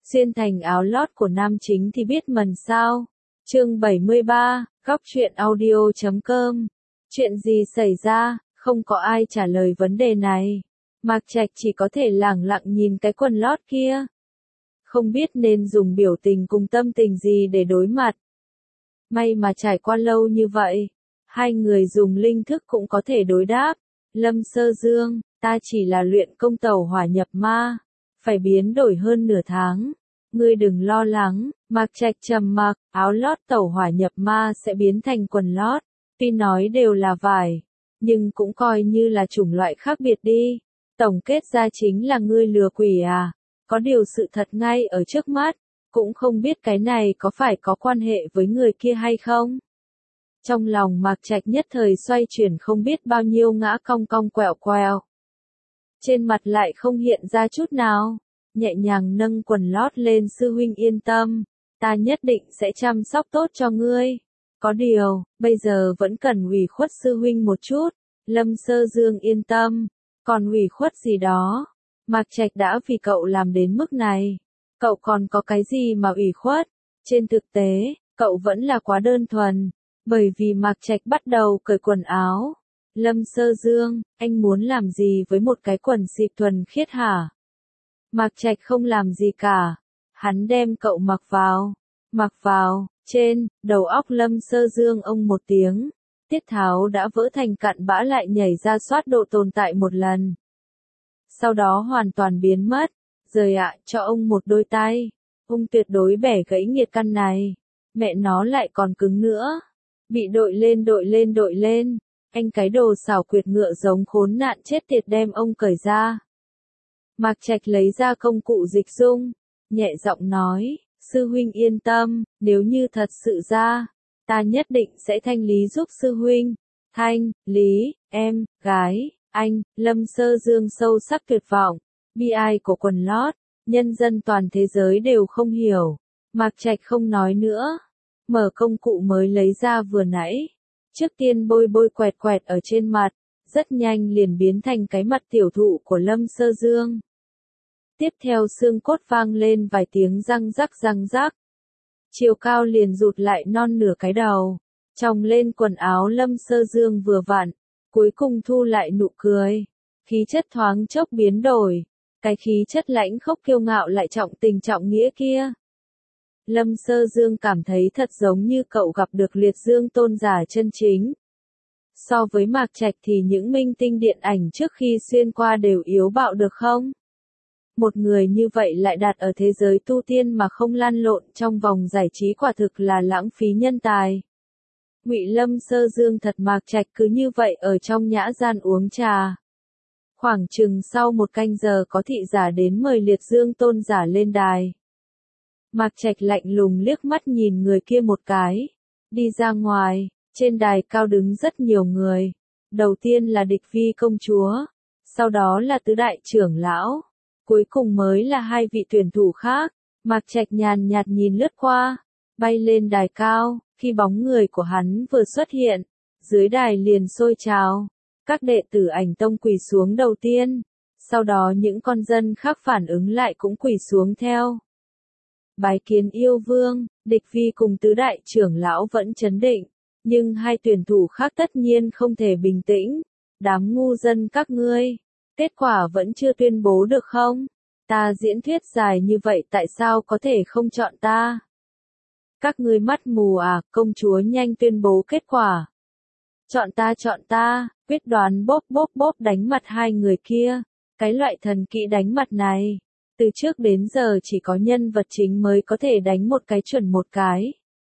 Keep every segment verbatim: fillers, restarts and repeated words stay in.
xuyên thành áo lót của nam chính thì biết mần sao. Chương bảy mươi ba, góc truyện audio chấm com. Chuyện gì xảy ra, không có ai trả lời vấn đề này. Mạc Trạch chỉ có thể lẳng lặng nhìn cái quần lót kia. Không biết nên dùng biểu tình cùng tâm tình gì để đối mặt. May mà trải qua lâu như vậy, hai người dùng linh thức cũng có thể đối đáp. Lâm Sơ Dương, ta chỉ là luyện công tẩu hỏa nhập ma, phải biến đổi hơn nửa tháng. Ngươi đừng lo lắng. Mạc Trạch trầm mặc, áo lót tẩu hỏa nhập ma sẽ biến thành quần lót. Tuy nói đều là vải, nhưng cũng coi như là chủng loại khác biệt đi. Tổng kết ra chính là ngươi lừa quỷ à. Có điều sự thật ngay ở trước mắt, cũng không biết cái này có phải có quan hệ với người kia hay không. Trong lòng Mạc Trạch nhất thời xoay chuyển không biết bao nhiêu ngã cong cong quẹo quẹo. Trên mặt lại không hiện ra chút nào, nhẹ nhàng nâng quần lót lên. Sư huynh yên tâm, ta nhất định sẽ chăm sóc tốt cho ngươi. Có điều, bây giờ vẫn cần ủy khuất sư huynh một chút. Lâm Sơ Dương yên tâm, còn ủy khuất gì đó. Mạc Trạch đã vì cậu làm đến mức này, cậu còn có cái gì mà ủy khuất. Trên thực tế, cậu vẫn là quá đơn thuần, bởi vì Mạc Trạch bắt đầu cởi quần áo. Lâm Sơ Dương, anh muốn làm gì với một cái quần xịp thuần khiết hả? Mạc Trạch không làm gì cả, hắn đem cậu mặc vào. Mặc vào, trên, đầu óc Lâm Sơ Dương ông một tiếng, tiết tháo đã vỡ thành cặn bã lại nhảy ra soát độ tồn tại một lần. Sau đó hoàn toàn biến mất. Rời ạ, cho ông một đôi tay. Ông tuyệt đối bẻ gãy nghiệt căn này. Mẹ nó lại còn cứng nữa. Bị đội lên đội lên đội lên. Anh cái đồ xảo quyệt ngựa giống khốn nạn chết tiệt đem ông cởi ra. Mạc Trạch lấy ra công cụ dịch dung, nhẹ giọng nói, sư huynh yên tâm, nếu như thật sự ra, ta nhất định sẽ thanh lý giúp sư huynh. Thanh, lý, em, gái, anh. Lâm Sơ Dương sâu sắc tuyệt vọng, bi ai của quần lót, nhân dân toàn thế giới đều không hiểu. Mạc Trạch không nói nữa, mở công cụ mới lấy ra vừa nãy. Trước tiên bôi bôi quẹt quẹt ở trên mặt, rất nhanh liền biến thành cái mặt tiểu thụ của Lâm Sơ Dương. Tiếp theo xương cốt vang lên vài tiếng răng rắc răng rắc. Chiều cao liền rụt lại non nửa cái đầu. Tròng lên quần áo Lâm Sơ Dương vừa vặn, cuối cùng thu lại nụ cười. Khí chất thoáng chốc biến đổi. Cái khí chất lãnh khốc kiêu ngạo lại trọng tình trọng nghĩa kia. Lâm Sơ Dương cảm thấy thật giống như cậu gặp được liệt dương tôn giả chân chính. So với Mạc Trạch thì những minh tinh điện ảnh trước khi xuyên qua đều yếu bạo được không? Một người như vậy lại đặt ở thế giới tu tiên mà không lăn lộn trong vòng giải trí quả thực là lãng phí nhân tài. Ngụy Lâm Sơ Dương thật Mạc Trạch cứ như vậy ở trong nhã gian uống trà. Khoảng chừng sau một canh giờ có thị giả đến mời liệt dương tôn giả lên đài. Mạc Trạch lạnh lùng liếc mắt nhìn người kia một cái, đi ra ngoài. Trên đài cao đứng rất nhiều người. Đầu tiên là Địch Vi công chúa, sau đó là tứ đại trưởng lão, cuối cùng mới là hai vị tuyển thủ khác. Mạc Trạch nhàn nhạt nhìn lướt qua, bay lên đài cao. Khi bóng người của hắn vừa xuất hiện, dưới đài liền sôi trào. Các đệ tử Ảnh Tông quỳ xuống đầu tiên, sau đó những con dân khác phản ứng lại cũng quỳ xuống theo. Bái kiến yêu vương. Địch Vi cùng tứ đại trưởng lão vẫn trấn định, nhưng hai tuyển thủ khác tất nhiên không thể bình tĩnh. Đám ngu dân các ngươi, kết quả vẫn chưa tuyên bố được không? Ta diễn thuyết dài như vậy tại sao có thể không chọn ta? Các ngươi mắt mù à? Công chúa nhanh tuyên bố kết quả. Chọn ta chọn ta. Quyết đoán bóp bóp bóp đánh mặt hai người kia. Cái loại thần kỹ đánh mặt này, từ trước đến giờ chỉ có nhân vật chính mới có thể đánh một cái chuẩn một cái.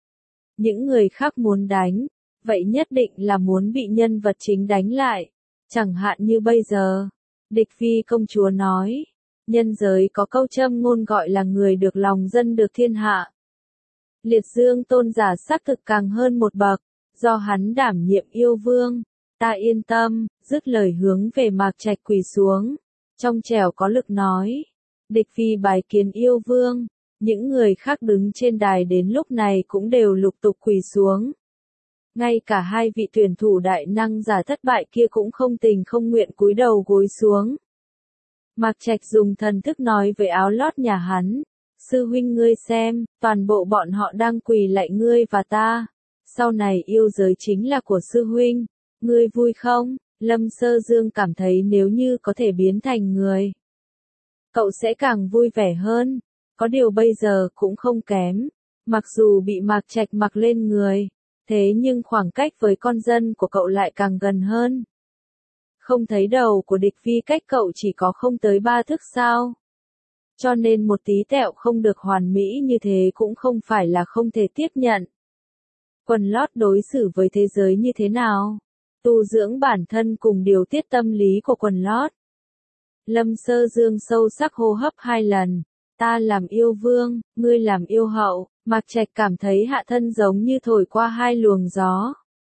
Những người khác muốn đánh, vậy nhất định là muốn bị nhân vật chính đánh lại. Chẳng hạn như bây giờ, Địch Vi công chúa nói, nhân giới có câu châm ngôn gọi là người được lòng dân được thiên hạ. Liệt dương tôn giả xác thực càng hơn một bậc, do hắn đảm nhiệm yêu vương. Ta yên tâm, dứt lời hướng về Mạc Trạch quỳ xuống, trong trẻo có lực nói, Địch Vi bái kiến yêu vương. Những người khác đứng trên đài đến lúc này cũng đều lục tục quỳ xuống. Ngay cả hai vị tuyển thủ đại năng giả thất bại kia cũng không tình không nguyện cúi đầu gối xuống. Mạc Trạch dùng thần thức nói với áo lót nhà hắn, Sư huynh ngươi xem, toàn bộ bọn họ đang quỳ lạy ngươi và ta. Sau này yêu giới chính là của sư huynh, ngươi vui không? Lâm Sơ Dương cảm thấy nếu như có thể biến thành người, cậu sẽ càng vui vẻ hơn. Có điều bây giờ cũng không kém, mặc dù bị Mạc Trạch mặc lên người, thế nhưng khoảng cách với con dân của cậu lại càng gần hơn. Không thấy đầu của địch vi cách cậu chỉ có không tới ba thước sao? Cho nên một tí tẹo không được hoàn mỹ như thế cũng không phải là không thể tiếp nhận. Quần lót đối xử với thế giới như thế nào? Tu dưỡng bản thân cùng điều tiết tâm lý của quần lót. Lâm Sơ Dương sâu sắc hô hấp hai lần. Ta làm yêu vương, ngươi làm yêu hậu. Mạc Trạch cảm thấy hạ thân giống như thổi qua hai luồng gió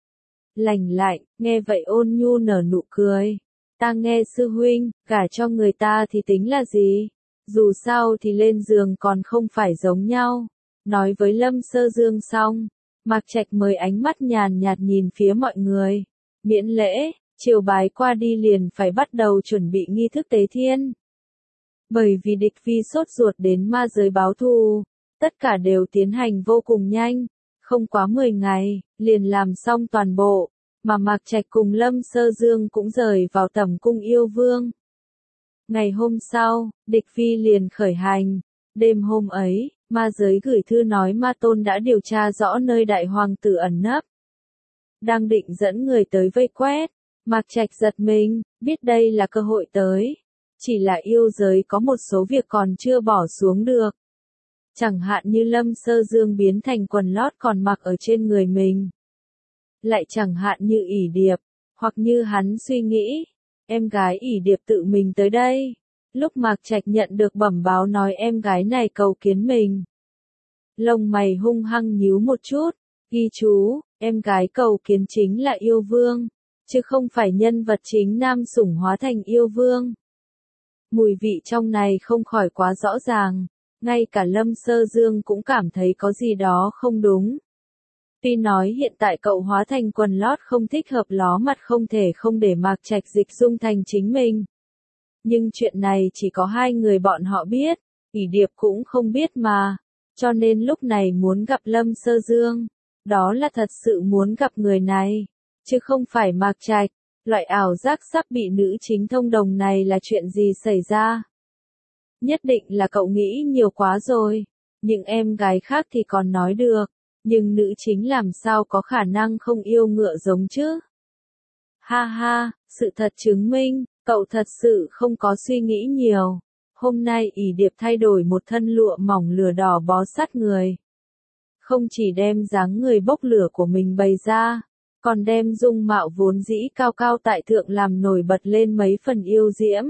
lành lạnh, nghe vậy ôn nhu nở nụ cười. Ta nghe sư huynh, gả cho người ta thì tính là gì? Dù sao thì lên giường còn không phải giống nhau. Nói với Lâm Sơ Dương xong, Mạc Trạch mới ánh mắt nhàn nhạt nhìn phía mọi người. Miễn lễ, chiều bái qua đi liền phải bắt đầu chuẩn bị nghi thức tế thiên. Bởi vì địch vi sốt ruột đến ma giới báo thù, tất cả đều tiến hành vô cùng nhanh, không quá mười ngày, liền làm xong toàn bộ, mà Mạc Trạch cùng Lâm Sơ Dương cũng rời vào tẩm cung yêu vương. Ngày hôm sau, địch vi liền khởi hành, đêm hôm ấy, ma giới gửi thư nói ma tôn đã điều tra rõ nơi đại hoàng tử ẩn nấp. Đang định dẫn người tới vây quét, Mạc Trạch giật mình, biết đây là cơ hội tới. Chỉ là yêu giới có một số việc còn chưa bỏ xuống được. Chẳng hạn như Lâm Sơ Dương biến thành quần lót còn mặc ở trên người mình. Lại chẳng hạn như ỷ điệp, hoặc như hắn suy nghĩ, em gái ỷ điệp tự mình tới đây. Lúc Mạc Trạch nhận được bẩm báo nói em gái này cầu kiến mình. Lông mày hung hăng nhíu một chút, ghi chú, em gái cầu kiến chính là yêu vương, chứ không phải nhân vật chính nam sủng hóa thành yêu vương. Mùi vị trong này không khỏi quá rõ ràng, ngay cả Lâm Sơ Dương cũng cảm thấy có gì đó không đúng. Tuy nói hiện tại cậu hóa thành quần lót không thích hợp ló mặt không thể không để Mạc Trạch dịch dung thành chính mình. Nhưng chuyện này chỉ có hai người bọn họ biết, ỷ điệp cũng không biết mà, cho nên lúc này muốn gặp Lâm Sơ Dương, đó là thật sự muốn gặp người này, chứ không phải Mạc Trạch. Loại ảo giác sắp bị nữ chính thông đồng này là chuyện gì xảy ra? Nhất định là cậu nghĩ nhiều quá rồi. Những em gái khác thì còn nói được, nhưng nữ chính làm sao có khả năng không yêu ngựa giống chứ? Ha ha, sự thật chứng minh, cậu thật sự không có suy nghĩ nhiều. Hôm nay ỷ điệp thay đổi một thân lụa mỏng lửa đỏ bó sát người. Không chỉ đem dáng người bốc lửa của mình bày ra, còn đem dung mạo vốn dĩ cao cao tại thượng làm nổi bật lên mấy phần yêu diễm.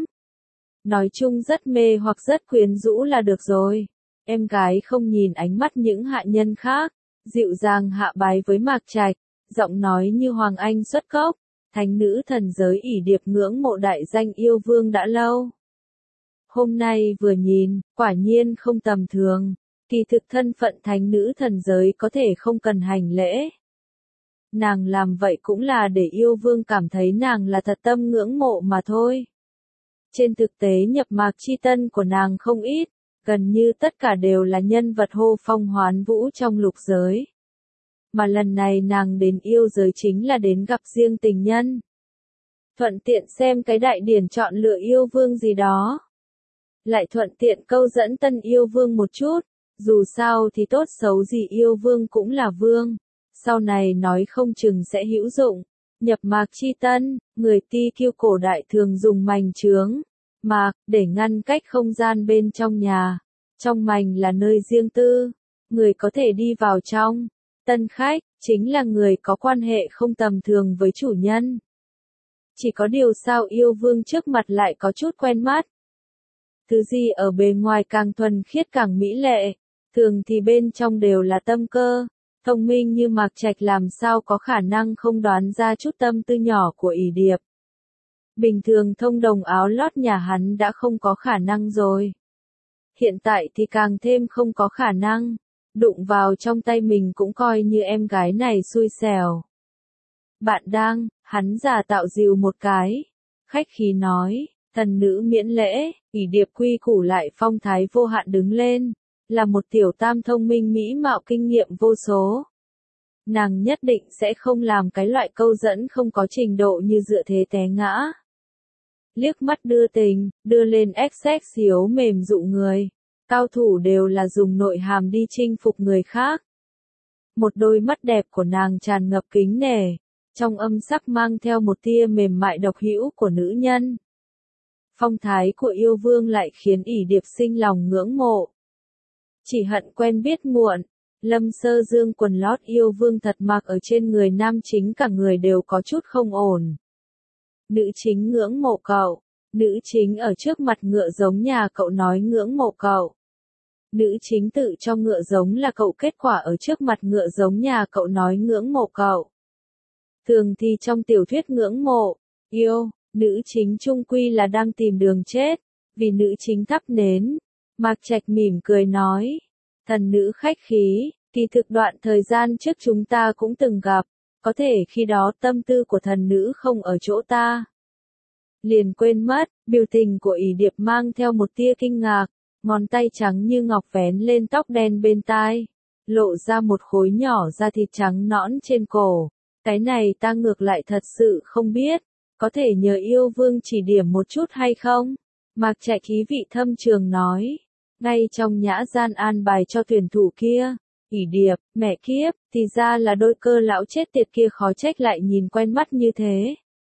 Nói chung rất mê hoặc rất quyến rũ là được rồi. Em gái không nhìn ánh mắt những hạ nhân khác, dịu dàng hạ bái với Mạc Trạch, giọng nói như Hoàng Anh xuất cốc, thánh nữ thần giới ỷ điệp ngưỡng mộ đại danh yêu vương đã lâu. Hôm nay vừa nhìn, quả nhiên không tầm thường, kỳ thực thân phận thánh nữ thần giới có thể không cần hành lễ. Nàng làm vậy cũng là để yêu vương cảm thấy nàng là thật tâm ngưỡng mộ mà thôi. Trên thực tế nhập mạc chi tân của nàng không ít, gần như tất cả đều là nhân vật hô phong hoán vũ trong lục giới. Mà lần này nàng đến yêu giới chính là đến gặp riêng tình nhân. Thuận tiện xem cái đại điển chọn lựa yêu vương gì đó. Lại thuận tiện câu dẫn tân yêu vương một chút, dù sao thì tốt xấu gì yêu vương cũng là vương. Sau này nói không chừng sẽ hữu dụng. Nhập mạc chi tân, người ti kiêu cổ đại thường dùng mành chướng, mạc, để ngăn cách không gian bên trong nhà. Trong mành là nơi riêng tư, người có thể đi vào trong. Tân khách, chính là người có quan hệ không tầm thường với chủ nhân. Chỉ có điều sao yêu vương trước mặt lại có chút quen mắt. Thứ gì ở bề ngoài càng thuần khiết càng mỹ lệ, thường thì bên trong đều là tâm cơ. Thông minh như Mạc Trạch làm sao có khả năng không đoán ra chút tâm tư nhỏ của ỷ điệp. Bình thường thông đồng áo lót nhà hắn đã không có khả năng rồi. Hiện tại thì càng thêm không có khả năng, đụng vào trong tay mình cũng coi như em gái này xui xẻo. Bạn đang, hắn giả tạo dìu một cái, khách khí nói, thần nữ miễn lễ, ỷ điệp quy củ lại phong thái vô hạn đứng lên, là một tiểu tam thông minh mỹ mạo kinh nghiệm vô số. Nàng nhất định sẽ không làm cái loại câu dẫn không có trình độ như dựa thế té ngã. Liếc mắt đưa tình, đưa lên xx hiếu mềm dụ người. Cao thủ đều là dùng nội hàm đi chinh phục người khác. Một đôi mắt đẹp của nàng tràn ngập kính nể, trong âm sắc mang theo một tia mềm mại độc hữu của nữ nhân. Phong thái của yêu vương lại khiến ỷ điệp sinh lòng ngưỡng mộ. Chỉ hận quen biết muộn, Lâm Sơ Dương quần lót yêu vương thật mặc ở trên người nam chính cả người đều có chút không ổn. Nữ chính ngưỡng mộ cậu, nữ chính ở trước mặt ngựa giống nhà cậu nói ngưỡng mộ cậu. Nữ chính tự cho ngựa giống là cậu, kết quả ở trước mặt ngựa giống nhà cậu nói ngưỡng mộ cậu. Thường thì trong tiểu thuyết ngưỡng mộ, yêu, nữ chính chung quy là đang tìm đường chết, vì nữ chính thắp nến. Mạc Trạch mỉm cười nói, thần nữ khách khí, kỳ thực đoạn thời gian trước chúng ta cũng từng gặp, có thể khi đó tâm tư của thần nữ không ở chỗ ta. Liền quên mất, biểu tình của ỷ điệp mang theo một tia kinh ngạc, ngón tay trắng như ngọc vén lên tóc đen bên tai, lộ ra một khối nhỏ da thịt trắng nõn trên cổ. Cái này ta ngược lại thật sự không biết, có thể nhờ yêu vương chỉ điểm một chút hay không? Mạc Trạch khí vị thâm trường nói, ngay trong nhã gian an bài cho tuyển thủ kia. ỷ điệp, mẹ kiếp, thì ra là đôi cơ lão chết tiệt kia, khó trách lại nhìn quen mắt như thế.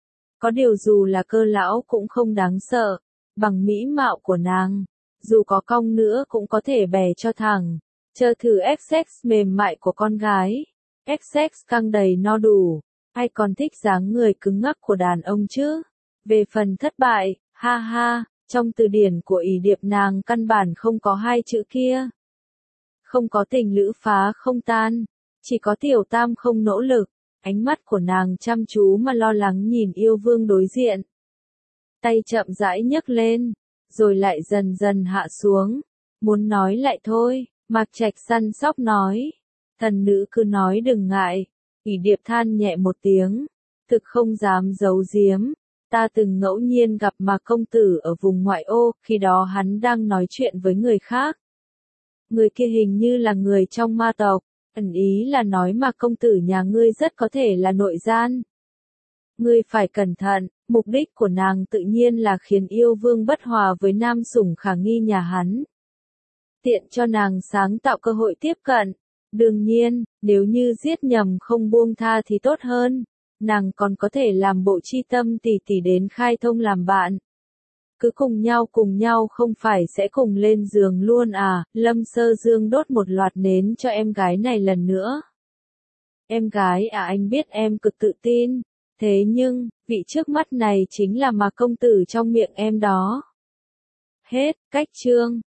Có điều dù là cơ lão cũng không đáng sợ, bằng mỹ mạo của nàng, dù có cong nữa cũng có thể bè cho thẳng. Chờ thử xx mềm mại của con gái, xx căng đầy no đủ, ai còn thích dáng người cứng ngắc của đàn ông chứ? Về phần thất bại, ha ha, trong từ điển của ỷ điệp nàng căn bản không có hai chữ kia. Không có tình lữ phá không tan, chỉ có tiểu tam không nỗ lực. Ánh mắt của nàng chăm chú mà lo lắng nhìn yêu vương đối diện. Tay chậm rãi nhấc lên, rồi lại dần dần hạ xuống. Muốn nói lại thôi, Mạc Trạch săn sóc nói. Thần nữ cứ nói đừng ngại. ỷ điệp than nhẹ một tiếng, thực không dám giấu giếm. Ta từng ngẫu nhiên gặp Mạc công tử ở vùng ngoại ô, khi đó hắn đang nói chuyện với người khác. Người kia hình như là người trong ma tộc. Ẩn ý là nói Mạc công tử nhà ngươi rất có thể là nội gian. Ngươi phải cẩn thận, mục đích của nàng tự nhiên là khiến yêu vương bất hòa với nam sủng khả nghi nhà hắn. Tiện cho nàng sáng tạo cơ hội tiếp cận. Đương nhiên, nếu như giết nhầm không buông tha thì tốt hơn. Nàng còn có thể làm bộ chi tâm tỉ tỉ đến khai thông làm bạn. Cứ cùng nhau cùng nhau không phải sẽ cùng lên giường luôn à? Lâm Sơ Dương đốt một loạt nến cho em gái này lần nữa. Em gái à, anh biết em cực tự tin. Thế nhưng, vị trước mắt này chính là Mạc công tử trong miệng em đó. Hết, cách chương.